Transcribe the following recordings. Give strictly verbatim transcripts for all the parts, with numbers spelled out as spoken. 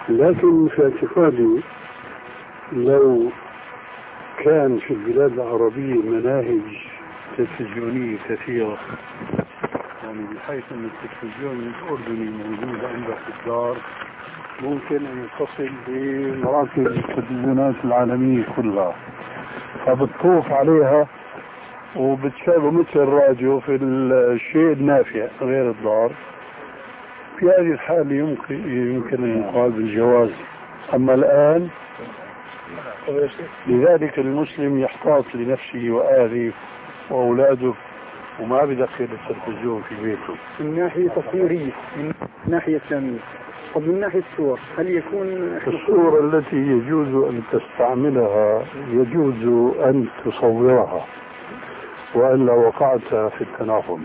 لكن في اعتقادي لو كان في البلاد العربية مناهج تلفزيونية كثيرة، يعني بحيث أن التلفزيون الأردني موجود عندك في الدار، ممكن أن يتصل بمراكز التلفزيونات العالمية كلها، فبتطوف عليها وبتشغل مثل الراديو في الشيء النافع غير الضار. في هذه الحالة يمكن يمكن أن يقال بالجواز. أما الآن لذلك المسلم يحتاط لنفسه وأهله وأولاده وما بدخل التلفزيون في بيته. من ناحية تصويرية، من ناحية ثانية، طب من ناحية الصور هل يكون الصورة التي يجوز أن تستعملها يجوز أن تصورها وإلا وقعت في التناقض.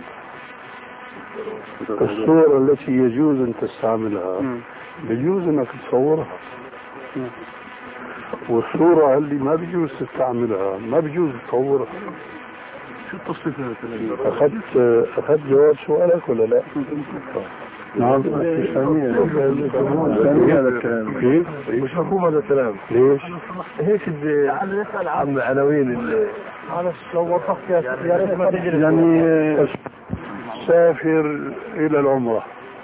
الصورة التي يجوز أن تستعملها بيجوز أنك تصورها، والصورة اللي ما بيجوز تستعملها ما بيجوز تصورها. شو التصنيف هذا؟ أخذت أخذت جواب سؤالك ولا لا؟ نعم. هذا الكلام كيف؟ مش مفهوم هذا الكلام. ليش؟ هيك بدي عن عناوين اللي معلش لو وضحت يا ريت ما تجري. يعني سافر إلى العمرة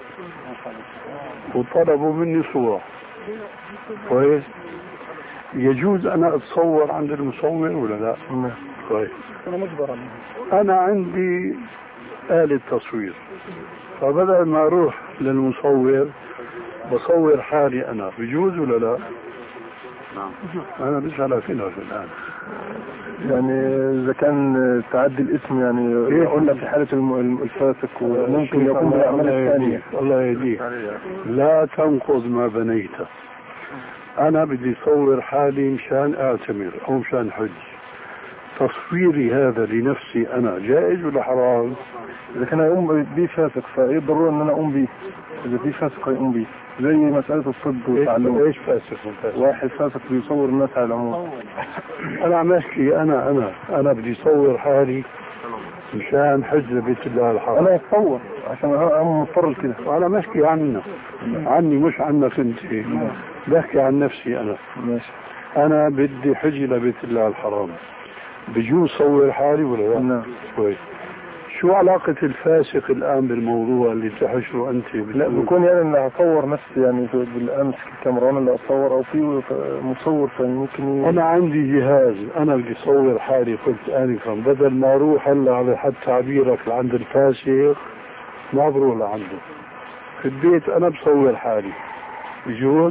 وطلبوا مني صورة كويس، يجوز أنا أتصور عند المصور ولا لا؟ كويس. أنا مجبر. أنا عندي آلة تصوير، فبدل ما أروح للمصور بصور حالي أنا، بيجوز ولا لا؟ نعم. أنا بسأل فينا في الآن. يعني إذا كان تعدي الاسم يعني قلنا في حالة الفاسق وممكن يكون بالأعمال الثانية. الله يهديك، لا تنقض ما بنيته. أنا بدي أصور حالي مشان أعتمر أو مشان حج، تصويري هذا لنفسي أنا جائز ولا حرام؟ إذا كان يقوم به فاسق فيضروا أن أنا أقوم به، إذا في فاسق يقوم به، زي مسألة الصد والتعلم. إيش فاسق وفاسق؟ واحد فاسق بيصور الناس على العموم. أنا عم أحكي أنا أنا أنا بدي أصور حالي مشان حج بيت الله الحرام. أنا أتصور عشان أنا مضطر كده. وأنا ما أحكي عنه عني مش عنك أنت، بحكي عن نفسي أنا. ماشي. أنا بدي حج لبيت الله الحرام، بجوز صور حالي ولا لا؟ نعم. كويس. شو علاقة الفاسق الآن بالموضوع اللي تحشره أنت؟ لا بكون يعني أنا أصور نفسي يعني بالأمس الكاميرا اللي أصور أو في مصور فممكن ي... أنا عندي جهاز أنا بدي أصور حالي، قلت آنفا بدل ما أروح هلا على حد تعبيرك لعند الفاسق ما بروح لعنده، في البيت أنا بصور حالي، بجوز؟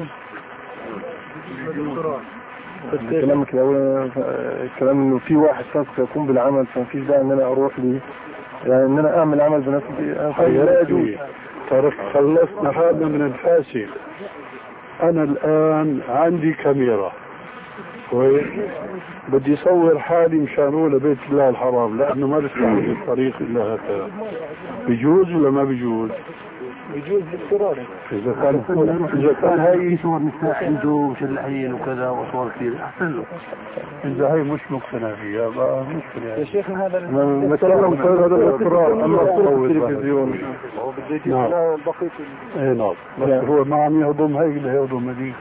كلامك الأول الكلام إنه في واحد فاسق يقوم بالعمل فما فيش داعي إن أنا أروح لي يعني إن أنا أعمل عمل بنفسي. لا يجوز. ترك خلصنا هذا من الفاسق. أنا الآن عندي كاميرا كويس، بدي أصور حالي مشان أروح لبيت الله الحرام لأنه ما بستعمل الطريق إلا هكذا، بيجوز ولا ما بيجوز؟ بيجوز باضطرار. إذا كان إذا كان هاي صور نساء عنده وشلحين وكذا وصور كثير أحسن له. إذا هاي مش مقتنع فيها بقى مشكلة. يا شيخنا هذا نتكلم في هذا الاضطرار. أما صور التلفزيون هو بديت نعم. بقيت إيه نعم، بس هو ما عم يهضم هاي اللي هيهضم هذيك.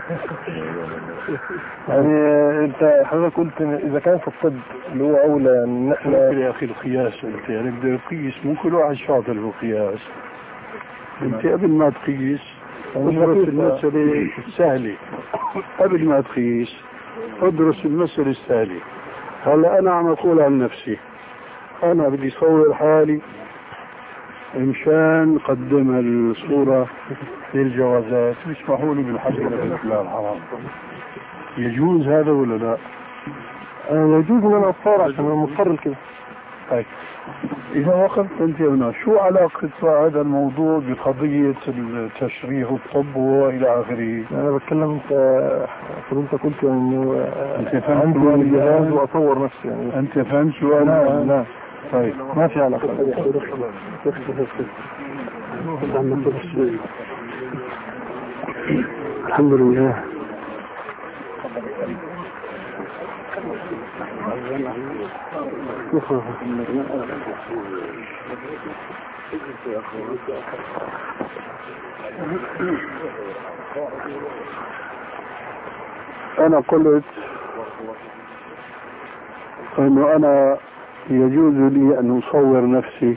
يعني أنت حضرتك قلت إذا كان في الطب اللي هو أولى إن نحن يا أخي القياس أنت يعني بدي أقيس مو كل واحد شاطر بالقياس. أنت قبل ما تقيس ادرس المسألة السهلة، قبل ما تقيس ادرس المسألة السهلة. هلا أنا عم أقول عن نفسي أنا بدي أصور حالي مشان قدم الصورة للجوازات مش محولي بالحج لبيت الله الحرام، يجوز هذا ولا لا؟ يجوز ان انا اتصور عشان انا مضطر كده. طيب اذا وقفت انت هنا شو علاقة هذا الموضوع بقضية التشريح والطب والى اخره؟ انا بتكلم انت فضلت قلت انه انت فهمت عندي جهاز واصور نفسي يعني. انت فهمت سؤال؟ نعم نعم. طيب ما في علاقة. الحمد لله. أنا قلت أنه أنا يجوز لي أن أصور نفسي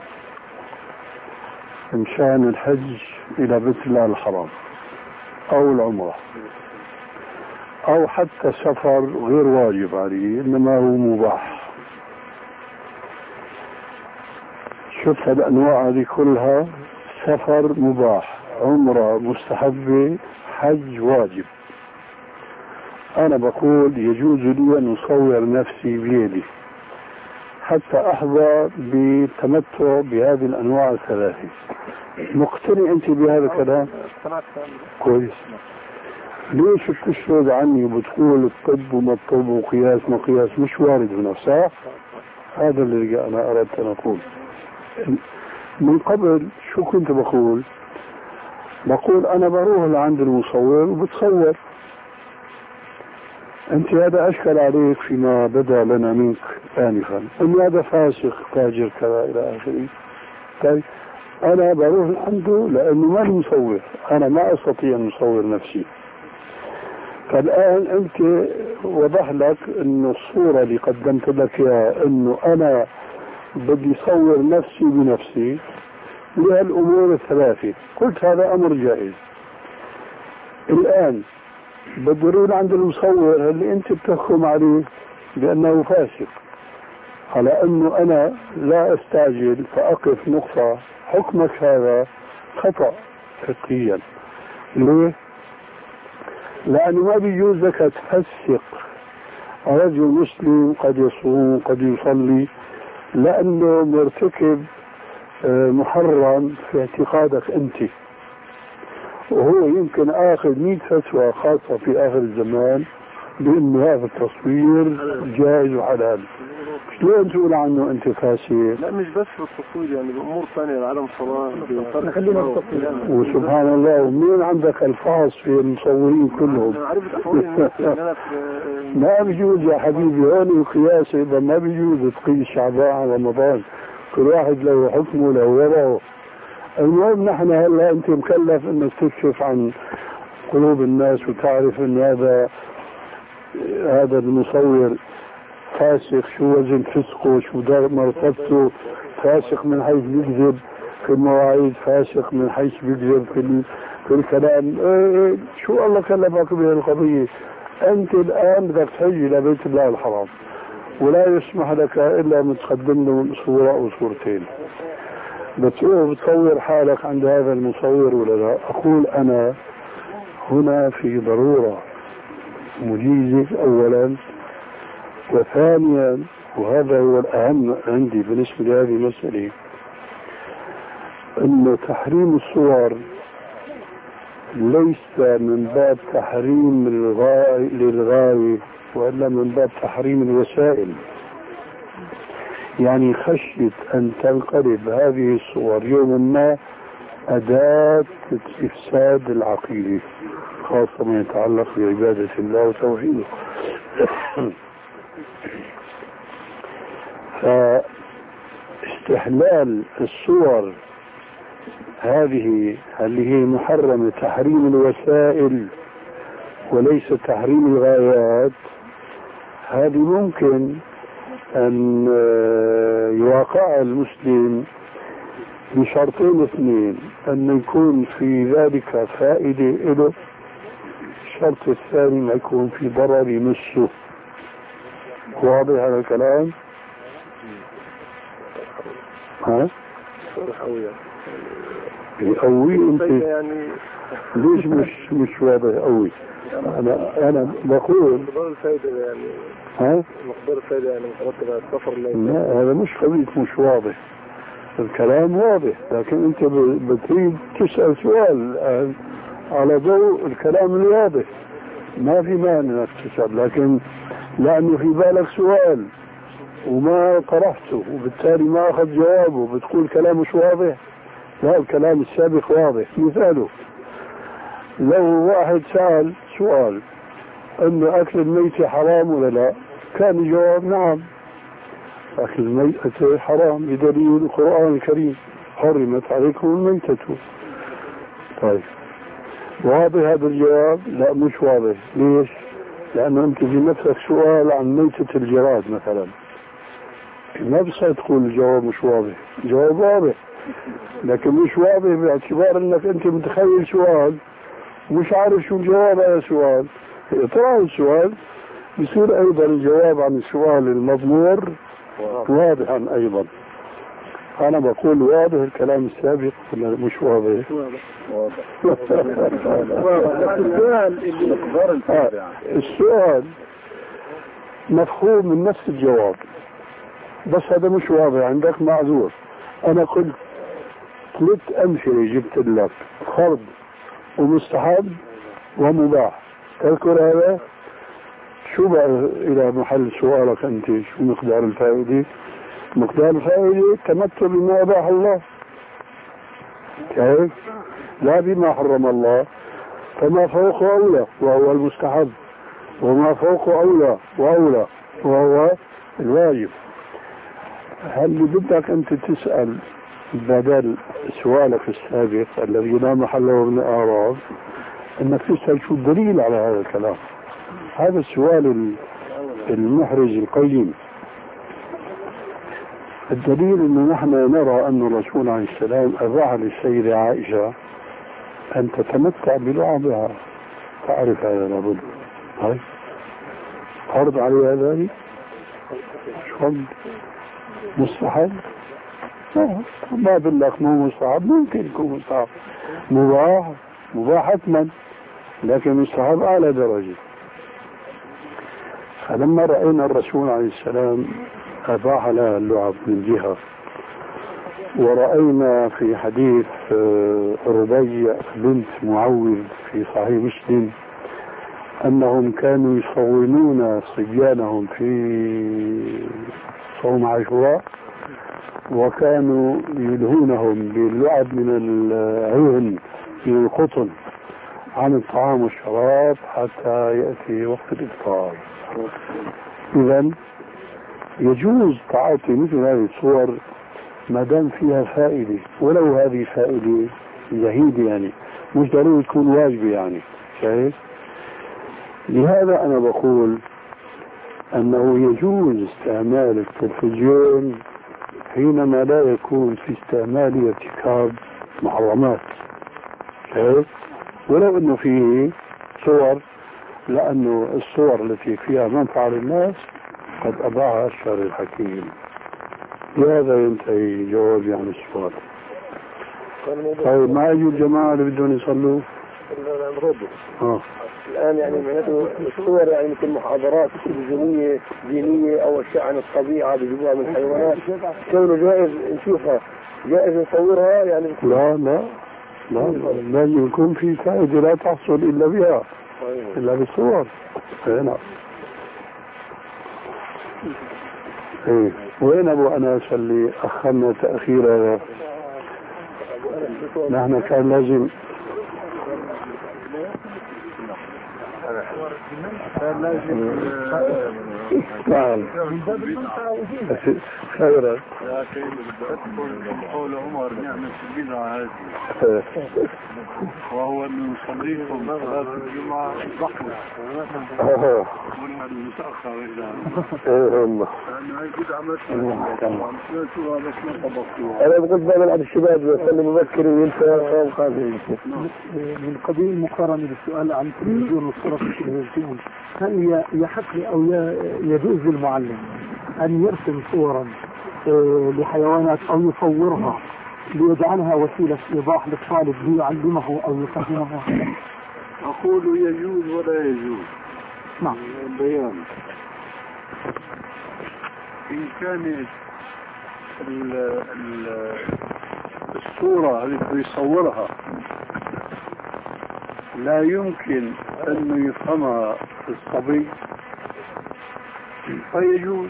من شأن الحج إلى بيت الله الحرام أو العمرة أو حتى سفر غير واجب علي إنما هو مباح. شفت الأنواع هذه كلها، سفر مباح، عمرة مستحبة، حج واجب. أنا بقول يجوز لي أن أصور نفسي بيدي حتى أحظى بالتمتع بهذه الأنواع الثلاثة. مقتنع أنت بهذا الكلام؟ كويس. ليش بتشرد عني وبتقول الطب وما الطب وقياس ما قياس؟ مش وارد هنا، صح؟ هذا اللي أنا أردت أن أقول. من قبل شو كنت بقول؟ بقول أنا بروح لعند المصور وبتصور. أنت هذا أشكل عليك فيما بدا لنا منك آنفا أن هذا فاسق فاجر كذا إلى آخره. طيب أنا بروح عنده لأنه ما مصور، أنا ما أستطيع أن أصور نفسي. فالآن أنت وضح لك أن الصورة اللي قدمت لك إياها أنه أنا بدي صور نفسي بنفسي لهالأمور الثلاثة، قلت هذا أمر جائز. الآن بدرون عند المصور اللي أنت بتحكم عليه بأنه فاسق، على أنه أنا لا أستعجل فأقف نقطة. حكمك هذا خطأ فقهيا. ليه؟ لأنه ما بيجوز لك تفسق رجل مسلم قد يصوم قد يصلي لأنه مرتكب محرم في اعتقادك أنت، وهو يمكن آخذ مئة فتوى خاصة في آخر الزمان بأنه هذا التصوير جائز وحلال. شلون تقول عنه أنت فاسق؟ لا مش بس في التصوير، يعني بأمور ثانية، العالم صلاة خلينا وسبحان الله. ومين عندك الفاظ في المصورين كلهم؟ ما بيجوز يا حبيبي هون القياس، إذا ما بيجوز تقيس شعبان رمضان، كل واحد له حكمه له وضعه. المهم نحن هلا أنت مكلف أنك تكشف عن قلوب الناس وتعرف أن هذا هذا المصور فاسق، شو وزن فسقه، شو دار مرتبته، فاسق من حيث بيكذب في المواعيد، فاسق من حيث بيكذب في في الكلام. ايه شو الله كلفك بهذه القضية؟ أنت الآن بدك تحج إلى بيت الله الحرام ولا يسمح لك إلا أن تقدم له صورة أو صورتين، بتروح بتصور حالك عند هذا المصور ولا لا؟ أقول أنا هنا في ضرورة مجيزة أولا، وثانيا وهذا هو الأهم عندي بالنسبة لهذه المسألة، أنه تحريم الصور ليس من باب تحريم للغاية وإلا من باب تحريم الوسائل. يعني خشية أن تنقلب هذه الصور يوما ما أداة إفساد العقيدة، خاصة ما يتعلق بعبادة الله وتوحيده. فاستحلال الصور هذه اللي هي محرمة تحريم الوسائل وليس تحريم الغايات، هذه ممكن أن يواقع المسلم بشرطين اثنين، أن يكون في ذلك فائدة له، الشرط الثاني ما يكون في ضرر يمسه. واضح هذا الكلام؟ ها؟ قوي انت يعني ليش مش مش واضح قوي؟ انا انا بقول مقدار الفائدة يعني ها؟ مقدار الفائدة يعني مترتب على السفر. لا هذا مش قضية مش واضح، الكلام واضح، لكن انت بتريد تسأل سؤال على ضوء الكلام الواضح. ما في مانع انك تسأل، لكن لانه في بالك سؤال وما طرحته وبالتالي ما اخذ جوابه بتقول كلام مش واضح. لا، الكلام السابق واضح. مثاله لو واحد سأل سؤال انه اكل الميت حرام ولا لا، كان الجواب نعم، أكل الميتة حرام بدليل القرآن الكريم حرمت عليكم الميتة. طيب واضح هذا الجواب؟ لا مش واضح. ليش؟ لأنه أنت في نفسك سؤال عن ميتة الجراد مثلا، ما بصير تقول الجواب مش واضح. الجواب واضح لكن مش واضح باعتبار أنك أنت متخيل سؤال مش عارف شو الجواب على السؤال. اطرح السؤال بصير أيضا الجواب عن السؤال المضمور واضحا أيضا. أنا بقول واضح الكلام السابق ولا مش واضح؟ واضح. السؤال السؤال مفهوم من نفس الجواب، بس هذا مش واضح عندك، معذور. أنا قلت ثلاث أمثلة جبت لك، فرض ومستحب ومباح، تذكر هذا؟ شو بقى إلى محل سؤالك أنت؟ شو مقدار الفائدة؟ مقدار الفائدة تمتع بما أباح الله، كيف؟ لا بما حرم الله. فما فوق أولى وهو المستحب، وما فوق أولى وأولى وهو الواجب. هل بدك أنت تسأل بدل سؤالك السابق الذي لا محل له من الأعراض أنك تسأل شو الدليل على هذا الكلام؟ هذا السؤال المحرج القيم. الدليل أنه نحن نرى أن الرسول عليه السلام أباح للسيدة عائشة أن تتمتع بلعبها، تعرف هذا لابد. هاي فرض عليها ذلك؟ شو مستحب؟ ما باللك مو مستحب، ممكن يكون مستحب. مباح مباح حتما، لكن مستحب أعلى درجة. فلما رأينا الرسول عليه السلام أباح لها اللعب من جهة، ورأينا في حديث ربيع بنت معوذ في صحيح مسلم أنهم كانوا يصومون صبيانهم في صوم عاشوراء، وكانوا يلهونهم باللعب من العهن من القطن عن الطعام والشراب حتى يأتي وقت الإفطار. إذا يجوز تعاطي مثل هذه الصور ما دام فيها فائدة، ولو هذه فائدة زهيدة، يعني مش ضروري تكون واجبة يعني، شايف؟ لهذا أنا بقول أنه يجوز استعمال التلفزيون حينما لا يكون في استعمال ارتكاب محرمات، شايف؟ ولو أنه فيه صور، لأنه الصور التي فيها منفعة للناس قد أباعها الشرع الحكيم. لهذا ينتهي جوابي عن السؤال. طيب ما يجوا الجماعة اللي بدهم يصلوا؟ آه. الآن يعني معناته الصور يعني مثل محاضرات تلفزيونية دينية أو أشياء عن الطبيعة بجموع من الحيوانات، كونه جائز نشوفها، جائز نصورها يعني؟ لا لا لا، لازم يكون في فائدة لا تحصل إلا بها، إلا بالصور. هنا إيه. وين أبو أنس اللي أخرنا تأخير؟ نحن كان لازم كان لازم نعم خيرا. لكن قول عمر نعمة البدعة هذه، وهو أن نصليكم صلاة الجمعة ضحوة قلنا المتأخر إلى الله. أنا بقول بعض الشباب يصلي مبكر وينسى قابل. من قبيل المقارنة بالسؤال عن التلفزيون والصورة في التلفزيون، هل يحق أو يجوز للمعلم أن يرسم صورا لحيوانات أو يصورها ليجعلها وسيلة إيضاح للطالب ليعلمه أو يفهمه؟ أقول يجوز ولا يجوز. نعم. البيان إن كانت الصورة التي يصورها لا يمكن أن يفهمها الصبي فيجوز.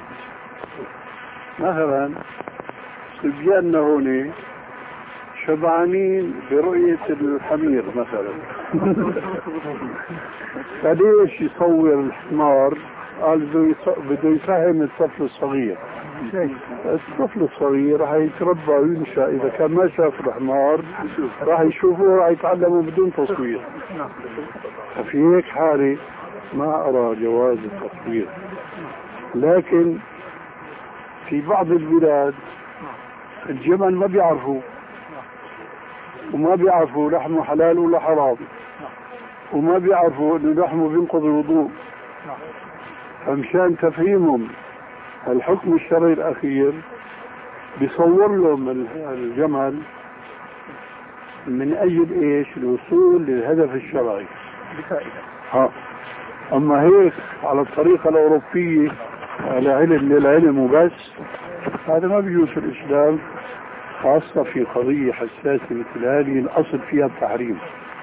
مثلا صبياننا هنا شبعانين برؤية الحمير مثلا، فليش يصور الحمار قال بده يفهم الطفل الصغير. الطفل الصغير راح يتربى وينشأ، إذا كان ما شاف الحمار راح يشوفه راح يتعلمه بدون تصوير. ففي هيك حالة ما أرى جواز التصوير. لكن في بعض البلاد الجمل ما بيعرفوا، وما بيعرفوا لحمه حلال ولا حرام، وما بيعرفوا انه لحمه بينقض الوضوء. فمشان تفهيمهم الحكم الشرعي الاخير بيصور لهم الجمل من اجل ايش؟ الوصول للهدف الشرعي. ها اما هيك على الطريقه الاوروبيه على علم للعلم وبس، هذا ما بيجوز في الاسلام، خاصه في قضيه حساسه مثل هذه الاصل فيها التحريم.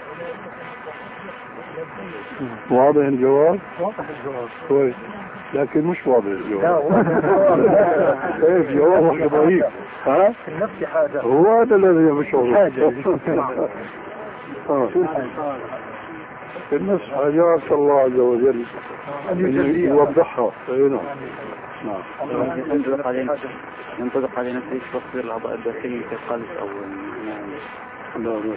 واضح الجواب؟ واضح الجواب كويس، لكن مش واضح الجواب. كيف جوابك ضعيف؟ ها؟ في النفس حاجة. هو هذا الذي مش واضح. حاجة. في النفس حاجات الله عز وجل يوضحها. نعم. نعم. ينطبق علينا ينطبق علينا في تصوير الأعضاء الداخلية كالقلب أو لا لا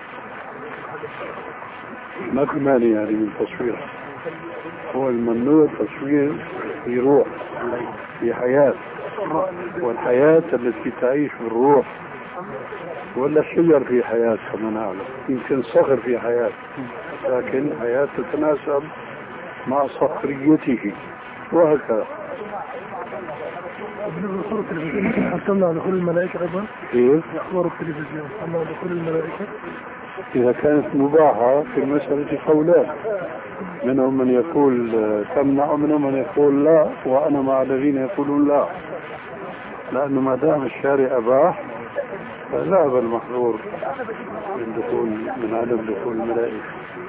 ما في مانع يعني من تصوير. هو الممنوع تصوير في روح، في حياة، والحياة التي تعيش بالروح، ولا الشجر في حياة كما نعلم، يمكن صخر في حياة، لكن حياة تتناسب مع صخريته وهكذا. بالنسبة لأخبار التلفزيون حصلنا على دخول الملائكة أيضا؟ إيه؟ أخبار التلفزيون حصلنا على دخول الملائكة؟ إذا كانت مباحة في المسألة قولان، منهم من يقول تمنع ومنهم من يقول لا، وأنا مع الذين يقولون لا، لأنه ما دام الشارع أباح فلا أبا المحظور من دخول من عدم دخول الملائكة.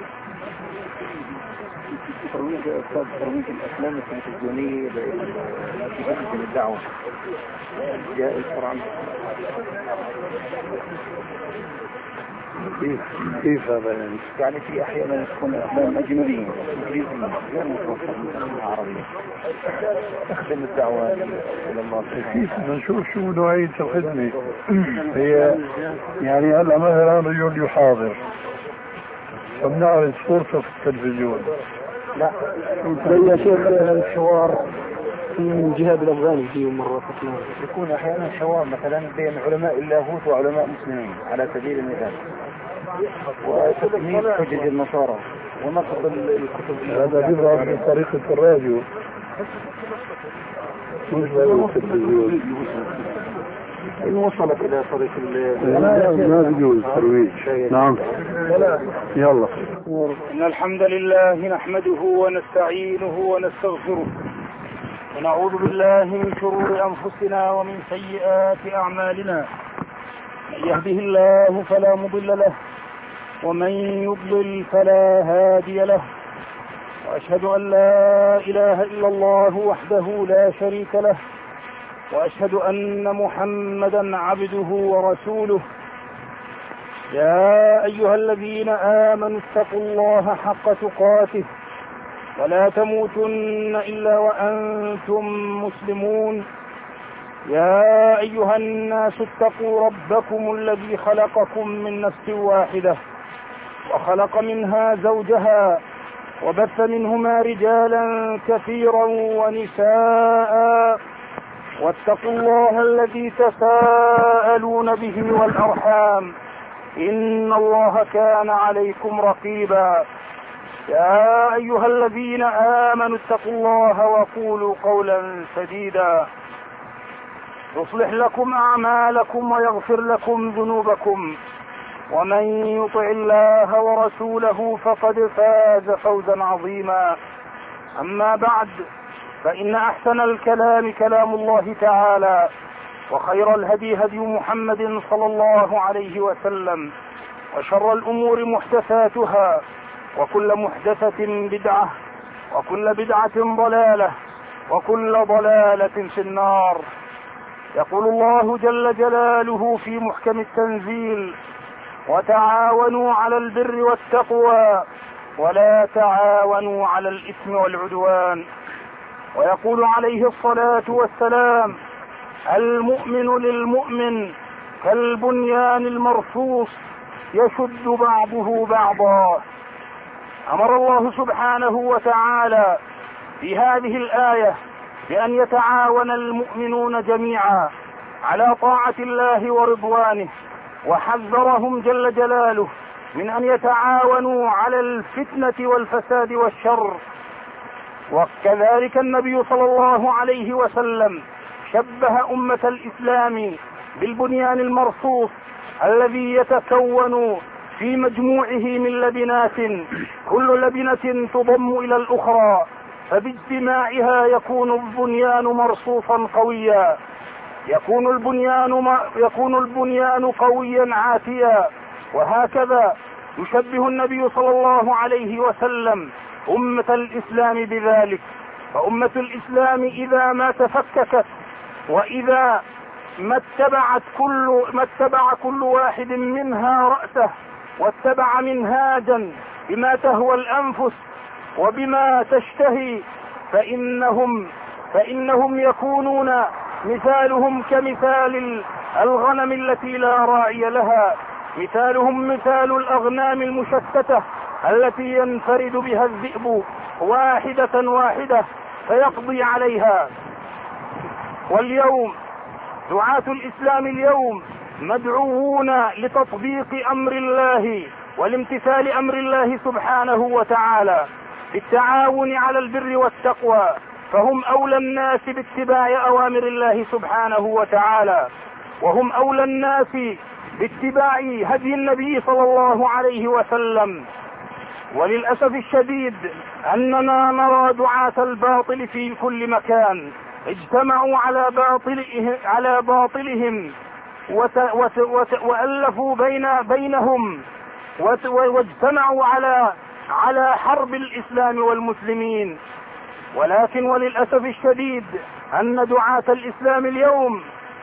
ترويج أستاذ ترويج الأفلام التلفزيونية التي تقدم الدعوة جائز شرعا؟ كيف كيف هذا يعني؟ يعني في أحيانا تكون أفلام أجنبية إنجليزية غير متوفرة من عربية تخدم الدعوة إلى الله. كيف نشوف شو نوعية الخدمة هي؟ يعني هلا مثلا رجل يحاضر فبنعرض صورته في التلفزيون. لا يا شيخ الحوار من جهاد الأفغاني فيه مرة فتنة. يكون أحيانا حوار مثلا بين علماء اللاهوت وعلماء مسلمين على سبيل المثال، وتكميل حجج النصارى ونقض الكتب. هذا بيظهر في طريقة الراديو مش بالتلفزيون. إن وصلت إلى طريق ما بيجوز ترويج. نعم يلا. إن الحمد لله نحمده ونستعينه ونستغفره ونعوذ بالله من شرور أنفسنا ومن سيئات أعمالنا. من يهده الله فلا مضل له ومن يضلل فلا هادي له، وأشهد أن لا إله إلا الله وحده لا شريك له، وأشهد أن محمدا عبده ورسوله. يا أيها الذين آمنوا اتقوا الله حق تقاته ولا تموتن إلا وأنتم مسلمون. يا أيها الناس اتقوا ربكم الذي خلقكم من نفس واحدة وخلق منها زوجها وبث منهما رجالا كثيرا ونساء، واتقوا الله الذي تساءلون به والأرحام إن الله كان عليكم رقيبا. يا أيها الذين آمنوا اتقوا الله وقولوا قولا سديدا يصلح لكم أعمالكم ويغفر لكم ذنوبكم، ومن يطع الله ورسوله فقد فاز فوزا عظيما. أما بعد، فإن أحسن الكلام كلام الله تعالى، وخير الهدي هدي محمد صلى الله عليه وسلم، وشر الأمور محدثاتها، وكل محدثة بدعة، وكل بدعة ضلالة، وكل ضلالة في النار. يقول الله جل جلاله في محكم التنزيل: وتعاونوا على البر والتقوى ولا تعاونوا على الإثم والعدوان. ويقول عليه الصلاة والسلام: المؤمن للمؤمن كالبنيان المرصوص يشد بعضه بعضا. أمر الله سبحانه وتعالى في هذه الآية بأن يتعاون المؤمنون جميعا على طاعة الله ورضوانه، وحذرهم جل جلاله من أن يتعاونوا على الفتنة والفساد والشر. وكذلك النبي صلى الله عليه وسلم شبه أمة الإسلام بالبنيان المرصوص الذي يتكون في مجموعه من لبنات، كل لبنة تضم إلى الأخرى، فباجتماعها يكون البنيان مرصوصا قويا، يكون البنيان يكون البنيان قويا عاتيا. وهكذا يشبه النبي صلى الله عليه وسلم أمة الإسلام بذلك. فأمة الإسلام إذا ما تفككت، وإذا ما اتبعت كل ما اتبع كل واحد منها رأسه واتبع منهاجا بما تهوى الأنفس وبما تشتهي، فإنهم فإنهم يكونون مثالهم كمثال الغنم التي لا راعي لها، مثالهم مثال الأغنام المشتتة التي ينفرد بها الذئب واحدة واحدة فيقضي عليها. واليوم دعاة الإسلام اليوم مدعوون لتطبيق أمر الله والامتثال أمر الله سبحانه وتعالى بالتعاون على البر والتقوى، فهم أولى الناس باتباع أوامر الله سبحانه وتعالى، وهم أولى الناس باتباع هدي النبي صلى الله عليه وسلم. وللأسف الشديد أننا نرى دعاة الباطل في كل مكان اجتمعوا على باطلهم على باطلهم وت وت وت وألفوا بين بينهم واجتمعوا على على حرب الإسلام والمسلمين. ولكن وللأسف الشديد أن دعاة الإسلام اليوم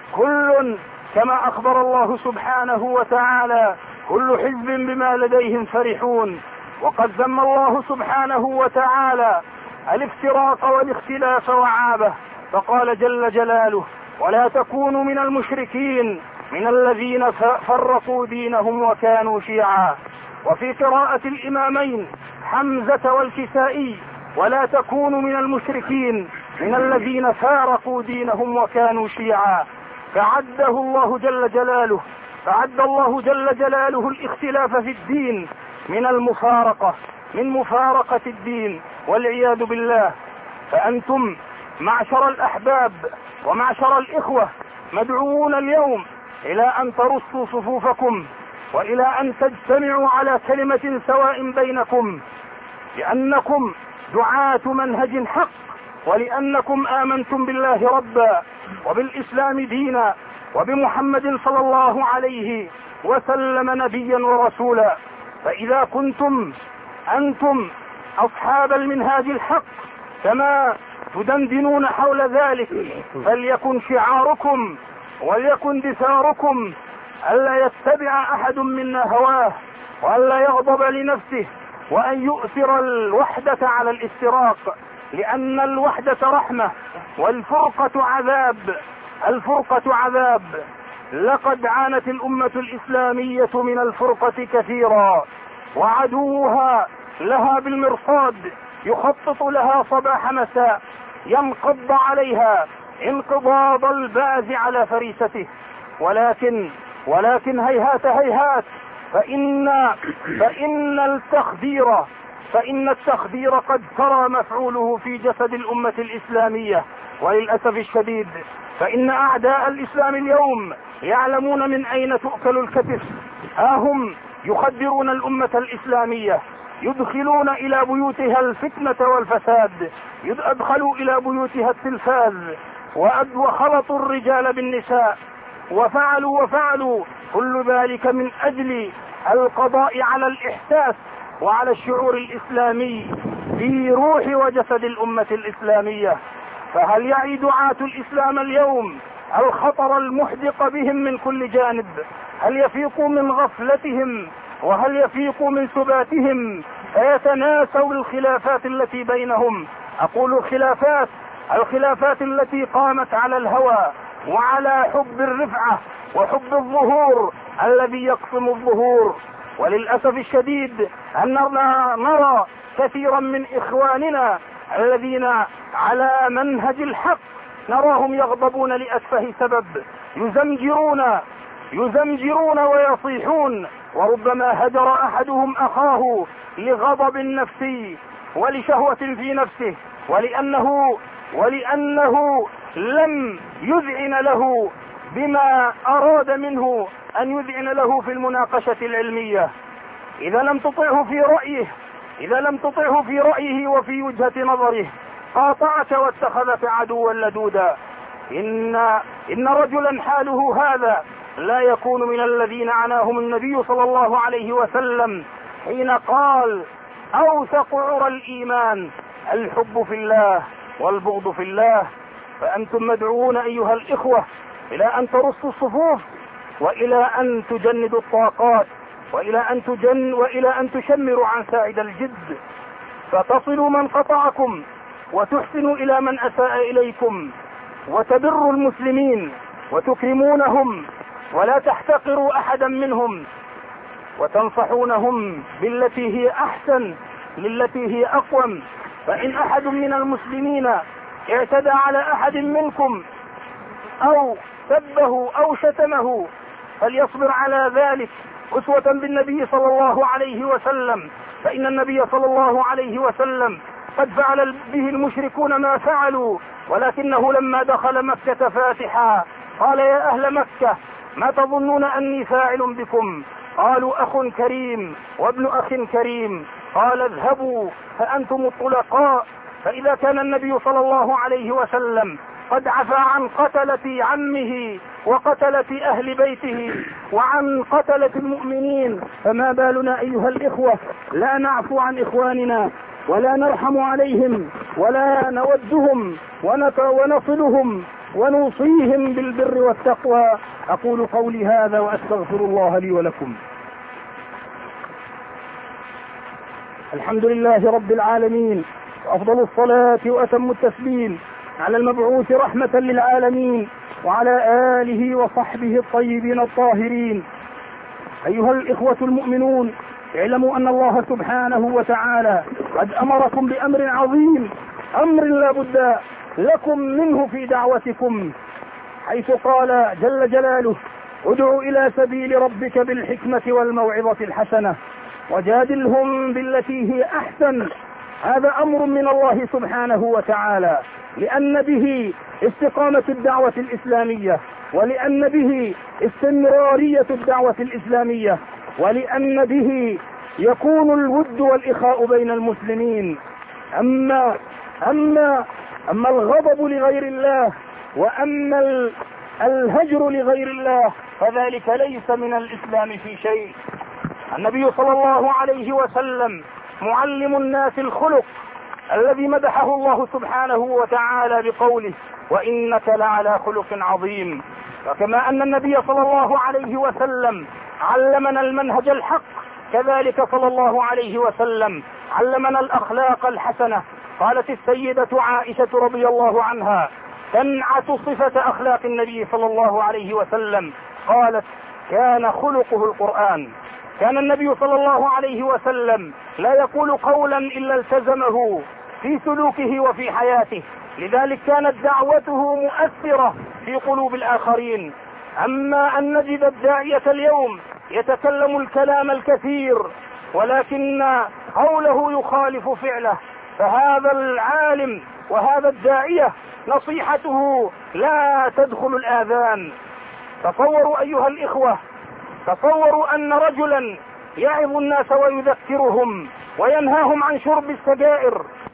كل كما أخبر الله سبحانه وتعالى: كل حزب بما لديهم فرحون. وقد ذم الله سبحانه وتعالى الافتراق والاختلاف وعابه، فقال جل جلاله: ولا تكونوا من المشركين من الذين فرقوا دينهم وكانوا شيعا. وفي قراءة الإمامين حمزة والكسائي: ولا تكونوا من المشركين من الذين فارقوا دينهم وكانوا شيعا. فعده الله جل جلاله فعد الله جل جلاله الاختلاف في الدين من المفارقة من مفارقة الدين والعياذ بالله. فأنتم معشر الأحباب ومعشر الإخوة مدعوون اليوم إلى أن ترصوا صفوفكم وإلى أن تجتمعوا على كلمة سواء بينكم، لأنكم دعاة منهج حق، ولأنكم آمنتم بالله ربا وبالإسلام دينا وبمحمد صلى الله عليه وسلم نبيا ورسولا. فإذا كنتم أنتم أصحاب المنهاج الحق كما تدندنون حول ذلك، فليكن شعاركم وليكن دثاركم ألا يتبع أحد منا هواه، وألا يغضب لنفسه، وأن يؤثر الوحدة على الافتراق، لأن الوحدة رحمة والفرقة عذاب. الفرقة عذاب. لقد عانت الأمة الإسلامية من الفرقة كثيرا، وعدوها لها بالمرصاد يخطط لها صباح مساء، ينقض عليها انقضاض الباز على فريسته. ولكن ولكن هيهات هيهات فإن فإن التخدير فإن التخدير قد ترى مفعوله في جسد الأمة الإسلامية. وللأسف الشديد فإن أعداء الإسلام اليوم يعلمون من أين تؤكل الكتف. ها هم يخدرون الأمة الإسلامية، يدخلون إلى بيوتها الفتنة والفساد، أدخلوا إلى بيوتها التلفاز، وخلطوا الرجال بالنساء، وفعلوا وفعلوا كل ذلك من أجل القضاء على الإحساس وعلى الشعور الإسلامي في روح وجسد الأمة الإسلامية. فهل يعي دعاة الإسلام اليوم الخطر المحدق بهم من كل جانب؟ هل يفيقوا من غفلتهم وهل يفيقوا من سباتهم فيتناسوا الخلافات التي بينهم؟ أقول الخلافات الخلافات التي قامت على الهوى وعلى حب الرفعة وحب الظهور الذي يقسم الظهور. وللأسف الشديد أننا نرى كثيرا من إخواننا الذين على منهج الحق نراهم يغضبون لأتفه سبب، يزمجرون يزمجرون ويصيحون، وربما هجر أحدهم أخاه لغضب نفسي ولشهوة في نفسه، ولأنه ولأنه لم يذعن له بما أراد منه أن يذعن له في المناقشة العلمية. إذا لم تطعه في رأيه إذا لم تطعه في رأيه وفي وجهة نظره قاطعك واتخذك عدوا لدودا. إن إن رجلا حاله هذا لا يكون من الذين عناهم النبي صلى الله عليه وسلم حين قال: أوثق عرى الإيمان الحب في الله والبغض في الله. فأنتم مدعوون أيها الإخوة إلى أن ترصوا الصفوف، وإلى أن تجندوا الطاقات، وإلى أن تجن وإلى أن تشمروا عن ساعد الجد، فتصلوا من قطعكم وتحسنوا إلى من أساء إليكم، وتبروا المسلمين وتكرمونهم ولا تحتقروا أحدا منهم، وتنصحونهم بالتي هي أحسن للتي هي أقوم. فإن أحد من المسلمين اعتدى على أحد منكم أو سبه أو شتمه فليصبر على ذلك أسوة بالنبي صلى الله عليه وسلم، فإن النبي صلى الله عليه وسلم قد فعل به المشركون ما فعلوا، ولكنه لما دخل مكة فاتحا قال: يا أهل مكة ما تظنون أني فاعل بكم؟ قالوا: أخ كريم وابن أخ كريم. قال: اذهبوا فأنتم الطلقاء. فإذا كان النبي صلى الله عليه وسلم قد عفى عن قتلة عمه وقتلة أهل بيته وعن قتلة المؤمنين، فما بالنا أيها الإخوة لا نعفو عن إخواننا ولا نرحم عليهم ولا نودهم ونصلهم ونوصيهم بالبر والتقوى. أقول قولي هذا وأستغفر الله لي ولكم. الحمد لله رب العالمين، وأفضل الصلاة وأتم التسليم على المبعوث رحمة للعالمين وعلى آله وصحبه الطيبين الطاهرين. أيها الإخوة المؤمنون، اعلموا أن الله سبحانه وتعالى قد أمركم بأمر عظيم، أمر لا بد لكم منه في دعوتكم، حيث قال جل جلاله: ادع إلى سبيل ربك بالحكمة والموعظة الحسنة وجادلهم بالتي هي أحسن. هذا أمر من الله سبحانه وتعالى، لأن به استقامة الدعوة الإسلامية، ولأن به استمرارية الدعوة الإسلامية، ولأن به يكون الود والإخاء بين المسلمين. أما أما أما الغضب لغير الله وأما الهجر لغير الله فذلك ليس من الإسلام في شيء. النبي صلى الله عليه وسلم معلم الناس الخلق الذي مدحه الله سبحانه وتعالى بقوله: وإنك لعلى خلق عظيم. وكما أن النبي صلى الله عليه وسلم علمنا المنهج الحق، كذلك صلى الله عليه وسلم علمنا الأخلاق الحسنة. قالت السيدة عائشة رضي الله عنها تنعت صفة أخلاق النبي صلى الله عليه وسلم، قالت: كان خلقه القرآن. كان النبي صلى الله عليه وسلم لا يقول قولا إلا التزمه في سلوكه وفي حياته، لذلك كانت دعوته مؤثرة في قلوب الآخرين. أما أن نجد الداعية اليوم يتكلم الكلام الكثير ولكن قوله يخالف فعله، فهذا العالم وهذا الداعية نصيحته لا تدخل الآذان. تصوروا أيها الإخوة، تصوروا أن رجلا يعظ الناس ويذكرهم وينهاهم عن شرب السجائر